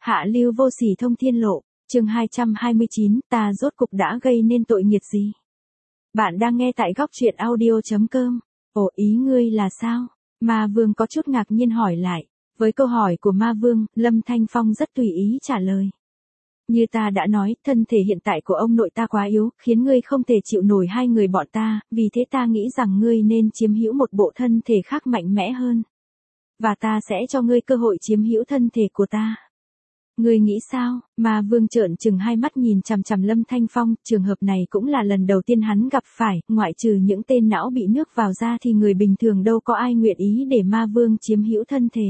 Hạ lưu vô sỉ thông thiên lộ, chương 229, ta rốt cục đã gây nên tội nghiệp gì? Bạn đang nghe tại góc truyện audio.com. Ồ, ý ngươi là sao? Ma Vương có chút ngạc nhiên hỏi lại. Với câu hỏi của Ma Vương, Lâm Thanh Phong rất tùy ý trả lời. Như ta đã nói, thân thể hiện tại của ông nội ta quá yếu, khiến ngươi không thể chịu nổi hai người bọn ta, vì thế ta nghĩ rằng ngươi nên chiếm hữu một bộ thân thể khác mạnh mẽ hơn. Và ta sẽ cho ngươi cơ hội chiếm hữu thân thể của ta. Ngươi nghĩ sao? Ma Vương trợn trừng hai mắt nhìn chằm chằm Lâm Thanh Phong, trường hợp này cũng là lần đầu tiên hắn gặp phải, ngoại trừ những tên não bị nước vào ra thì người bình thường đâu có ai nguyện ý để Ma Vương chiếm hữu thân thể.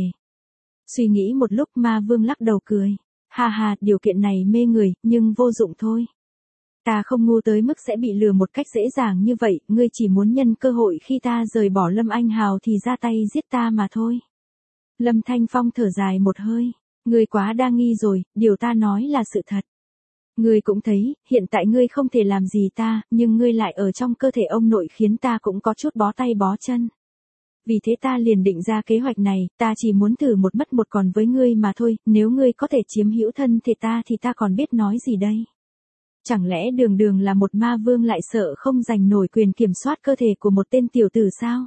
Suy nghĩ một lúc Ma Vương lắc đầu cười. Ha ha, điều kiện này mê người, nhưng vô dụng thôi. Ta không ngu tới mức sẽ bị lừa một cách dễ dàng như vậy, ngươi chỉ muốn nhân cơ hội khi ta rời bỏ Lâm Anh Hào thì ra tay giết ta mà thôi. Lâm Thanh Phong thở dài một hơi. Ngươi quá đa nghi rồi, điều ta nói là sự thật. Ngươi cũng thấy, hiện tại ngươi không thể làm gì ta, nhưng ngươi lại ở trong cơ thể ông nội khiến ta cũng có chút bó tay bó chân. Vì thế ta liền định ra kế hoạch này, ta chỉ muốn thử một mất một còn với ngươi mà thôi, nếu ngươi có thể chiếm hữu thân thể ta thì ta còn biết nói gì đây. Chẳng lẽ đường đường là một ma vương lại sợ không giành nổi quyền kiểm soát cơ thể của một tên tiểu tử sao?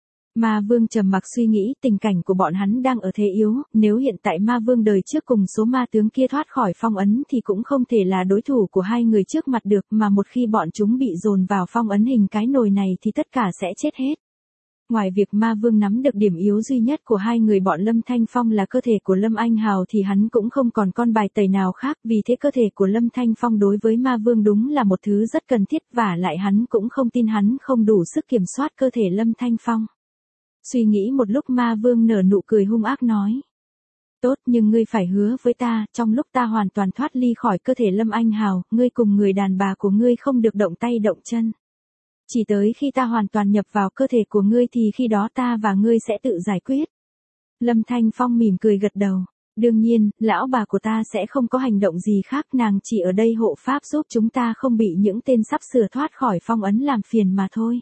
Ma Vương trầm mặc suy nghĩ, tình cảnh của bọn hắn đang ở thế yếu, nếu hiện tại Ma Vương đời trước cùng số ma tướng kia thoát khỏi phong ấn thì cũng không thể là đối thủ của hai người trước mặt được, mà một khi bọn chúng bị dồn vào phong ấn hình cái nồi này thì tất cả sẽ chết hết. Ngoài việc Ma Vương nắm được điểm yếu duy nhất của hai người bọn Lâm Thanh Phong là cơ thể của Lâm Anh Hào thì hắn cũng không còn con bài tẩy nào khác, vì thế cơ thể của Lâm Thanh Phong đối với Ma Vương đúng là một thứ rất cần thiết, và lại hắn cũng không tin hắn không đủ sức kiểm soát cơ thể Lâm Thanh Phong. Suy nghĩ một lúc Ma Vương nở nụ cười hung ác nói. Tốt, nhưng ngươi phải hứa với ta, trong lúc ta hoàn toàn thoát ly khỏi cơ thể Lâm Anh Hào, ngươi cùng người đàn bà của ngươi không được động tay động chân. Chỉ tới khi ta hoàn toàn nhập vào cơ thể của ngươi thì khi đó ta và ngươi sẽ tự giải quyết. Lâm Thanh Phong mỉm cười gật đầu. Đương nhiên, lão bà của ta sẽ không có hành động gì khác, nàng chỉ ở đây hộ pháp giúp chúng ta không bị những tên sắp sửa thoát khỏi phong ấn làm phiền mà thôi.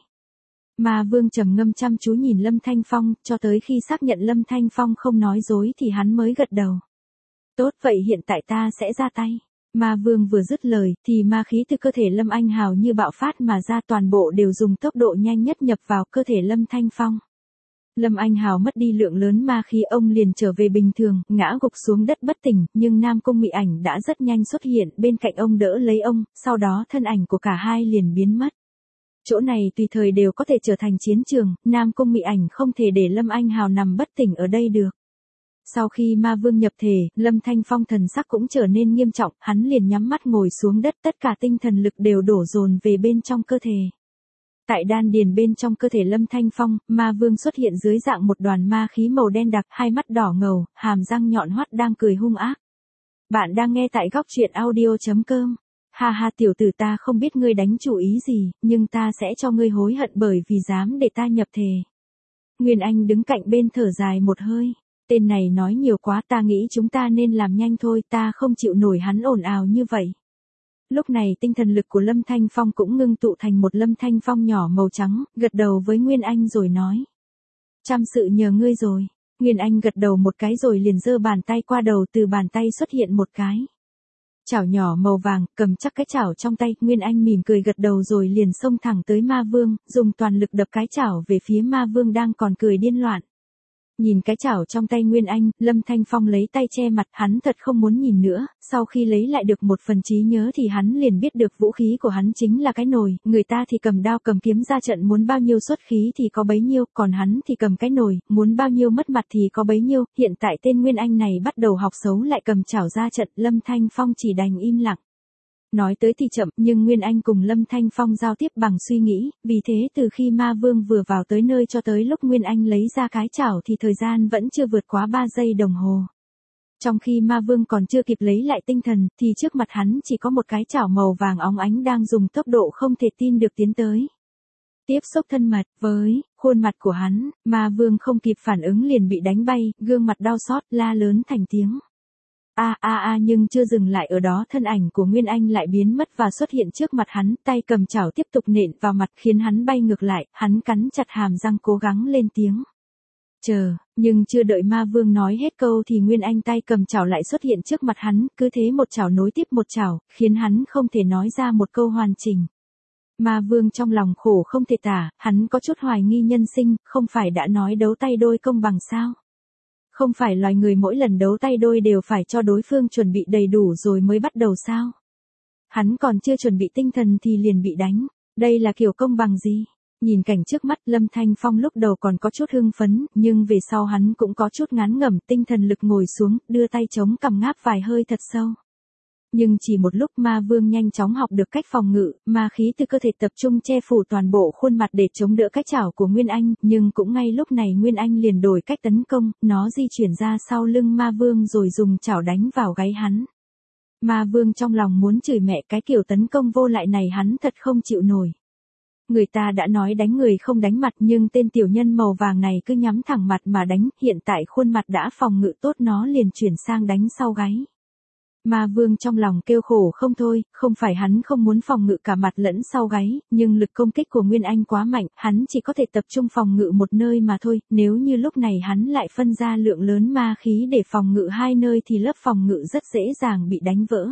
Ma Vương trầm ngâm chăm chú nhìn Lâm Thanh Phong, cho tới khi xác nhận Lâm Thanh Phong không nói dối thì hắn mới gật đầu. Tốt, vậy hiện tại ta sẽ ra tay. Ma Vương vừa dứt lời, thì ma khí từ cơ thể Lâm Anh Hào như bạo phát mà ra, toàn bộ đều dùng tốc độ nhanh nhất nhập vào cơ thể Lâm Thanh Phong. Lâm Anh Hào mất đi lượng lớn ma khí, ông liền trở về bình thường, ngã gục xuống đất bất tỉnh, nhưng Nam Cung Mị Ảnh đã rất nhanh xuất hiện bên cạnh ông đỡ lấy ông, sau đó thân ảnh của cả hai liền biến mất. Chỗ này tùy thời đều có thể trở thành chiến trường, Nam Cung Mị Ảnh không thể để Lâm Anh Hào nằm bất tỉnh ở đây được. Sau khi Ma Vương nhập thể, Lâm Thanh Phong thần sắc cũng trở nên nghiêm trọng, hắn liền nhắm mắt ngồi xuống đất, tất cả tinh thần lực đều đổ dồn về bên trong cơ thể. Tại đan điền bên trong cơ thể Lâm Thanh Phong, Ma Vương xuất hiện dưới dạng một đoàn ma khí màu đen đặc, hai mắt đỏ ngầu, hàm răng nhọn hoắt đang cười hung ác. Bạn đang nghe tại góc truyện audio.com. Ha ha, tiểu tử, ta không biết ngươi đánh chủ ý gì, nhưng ta sẽ cho ngươi hối hận bởi vì dám để ta nhập thể. Nguyên Anh đứng cạnh bên thở dài một hơi. Tên này nói nhiều quá, ta nghĩ chúng ta nên làm nhanh thôi, ta không chịu nổi hắn ồn ào như vậy. Lúc này tinh thần lực của Lâm Thanh Phong cũng ngưng tụ thành một Lâm Thanh Phong nhỏ màu trắng, gật đầu với Nguyên Anh rồi nói. Trăm sự nhờ ngươi rồi. Nguyên Anh gật đầu một cái rồi liền giơ bàn tay qua đầu, từ bàn tay xuất hiện một cái chảo nhỏ màu vàng, cầm chắc cái chảo trong tay, Nguyên Anh mỉm cười gật đầu rồi liền xông thẳng tới Ma Vương, dùng toàn lực đập cái chảo về phía Ma Vương đang còn cười điên loạn. Nhìn cái chảo trong tay Nguyên Anh, Lâm Thanh Phong lấy tay che mặt, hắn thật không muốn nhìn nữa, sau khi lấy lại được một phần trí nhớ thì hắn liền biết được vũ khí của hắn chính là cái nồi, người ta thì cầm đao cầm kiếm ra trận muốn bao nhiêu xuất khí thì có bấy nhiêu, còn hắn thì cầm cái nồi, muốn bao nhiêu mất mặt thì có bấy nhiêu, hiện tại tên Nguyên Anh này bắt đầu học xấu lại cầm chảo ra trận, Lâm Thanh Phong chỉ đành im lặng. Nói tới thì chậm, nhưng Nguyên Anh cùng Lâm Thanh Phong giao tiếp bằng suy nghĩ, vì thế từ khi Ma Vương vừa vào tới nơi cho tới lúc Nguyên Anh lấy ra cái chảo thì thời gian vẫn chưa vượt quá 3 giây đồng hồ. Trong khi Ma Vương còn chưa kịp lấy lại tinh thần, thì trước mặt hắn chỉ có một cái chảo màu vàng óng ánh đang dùng tốc độ không thể tin được tiến tới. Tiếp xúc thân mật với khuôn mặt của hắn, Ma Vương không kịp phản ứng liền bị đánh bay, gương mặt đau xót, la lớn thành tiếng. Nhưng chưa dừng lại ở đó, thân ảnh của Nguyên Anh lại biến mất và xuất hiện trước mặt hắn, tay cầm chảo tiếp tục nện vào mặt khiến hắn bay ngược lại, hắn cắn chặt hàm răng cố gắng lên tiếng. Nhưng chưa đợi ma vương nói hết câu thì Nguyên Anh tay cầm chảo lại xuất hiện trước mặt hắn, cứ thế một chảo nối tiếp một chảo, khiến hắn không thể nói ra một câu hoàn chỉnh. Ma vương trong lòng khổ không thể tả, hắn có chút hoài nghi nhân sinh, không phải đã nói đấu tay đôi công bằng sao? Không phải loài người mỗi lần đấu tay đôi đều phải cho đối phương chuẩn bị đầy đủ rồi mới bắt đầu sao? Hắn còn chưa chuẩn bị tinh thần thì liền bị đánh, đây là kiểu công bằng gì? Nhìn cảnh trước mắt Lâm Thanh Phong lúc đầu còn có chút hưng phấn, nhưng về sau hắn cũng có chút ngán ngẩm, tinh thần lực ngồi xuống, đưa tay chống cằm ngáp vài hơi thật sâu. Nhưng chỉ một lúc ma vương nhanh chóng học được cách phòng ngự, ma khí từ cơ thể tập trung che phủ toàn bộ khuôn mặt để chống đỡ cái chảo của Nguyên Anh, nhưng cũng ngay lúc này Nguyên Anh liền đổi cách tấn công, nó di chuyển ra sau lưng ma vương rồi dùng chảo đánh vào gáy hắn. Ma vương trong lòng muốn chửi mẹ, cái kiểu tấn công vô lại này hắn thật không chịu nổi. Người ta đã nói đánh người không đánh mặt, nhưng tên tiểu nhân màu vàng này cứ nhắm thẳng mặt mà đánh, hiện tại khuôn mặt đã phòng ngự tốt nó liền chuyển sang đánh sau gáy. Ma vương trong lòng kêu khổ không thôi, không phải hắn không muốn phòng ngự cả mặt lẫn sau gáy, nhưng lực công kích của Nguyên Anh quá mạnh, hắn chỉ có thể tập trung phòng ngự một nơi mà thôi, nếu như lúc này hắn lại phân ra lượng lớn ma khí để phòng ngự hai nơi thì lớp phòng ngự rất dễ dàng bị đánh vỡ.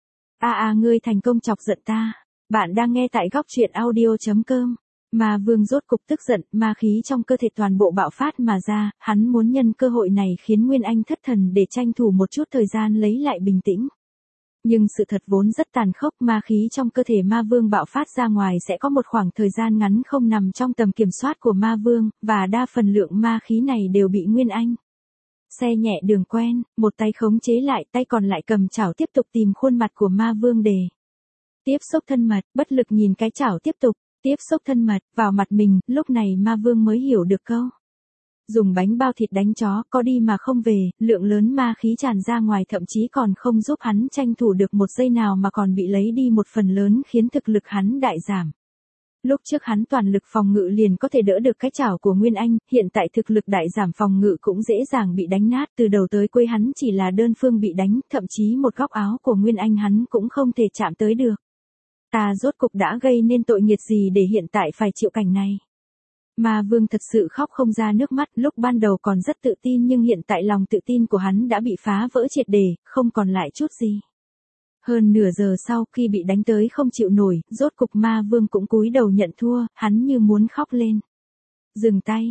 Ngươi thành công chọc giận ta. Bạn đang nghe tại góc truyện audio.com. Ma vương rốt cục tức giận, ma khí trong cơ thể toàn bộ bạo phát mà ra, hắn muốn nhân cơ hội này khiến Nguyên Anh thất thần để tranh thủ một chút thời gian lấy lại bình tĩnh. Nhưng sự thật vốn rất tàn khốc, ma khí trong cơ thể ma vương bạo phát ra ngoài sẽ có một khoảng thời gian ngắn không nằm trong tầm kiểm soát của ma vương, và đa phần lượng ma khí này đều bị Nguyên Anh xe nhẹ đường quen, một tay khống chế lại, tay còn lại cầm chảo tiếp tục tìm khuôn mặt của ma vương để tiếp xúc thân mật, bất lực nhìn cái chảo tiếp xúc thân mật vào mặt mình, lúc này ma vương mới hiểu được câu dùng bánh bao thịt đánh chó, có đi mà không về, lượng lớn ma khí tràn ra ngoài thậm chí còn không giúp hắn tranh thủ được một giây nào mà còn bị lấy đi một phần lớn, khiến thực lực hắn đại giảm. Lúc trước hắn toàn lực phòng ngự liền có thể đỡ được cái chảo của Nguyên Anh, hiện tại thực lực đại giảm, phòng ngự cũng dễ dàng bị đánh nát, từ đầu tới cuối hắn chỉ là đơn phương bị đánh, thậm chí một góc áo của Nguyên Anh hắn cũng không thể chạm tới được. Ta rốt cục đã gây nên tội nghiệp gì để hiện tại phải chịu cảnh này? Ma vương thật sự khóc không ra nước mắt, lúc ban đầu còn rất tự tin nhưng hiện tại lòng tự tin của hắn đã bị phá vỡ triệt để, không còn lại chút gì. Hơn nửa giờ sau khi bị đánh tới không chịu nổi, rốt cục ma vương cũng cúi đầu nhận thua, hắn như muốn khóc lên. Dừng tay,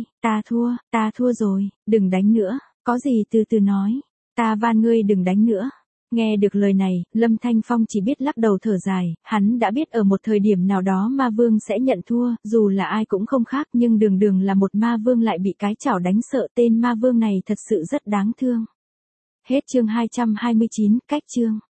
ta thua rồi, đừng đánh nữa, có gì từ từ nói, ta van ngươi đừng đánh nữa. Nghe được lời này, Lâm Thanh Phong chỉ biết lắc đầu thở dài, hắn đã biết ở một thời điểm nào đó ma vương sẽ nhận thua, dù là ai cũng không khác, nhưng đường là một ma vương lại bị cái chảo đánh sợ, tên ma vương này thật sự rất đáng thương. Hết chương 229, cách chương.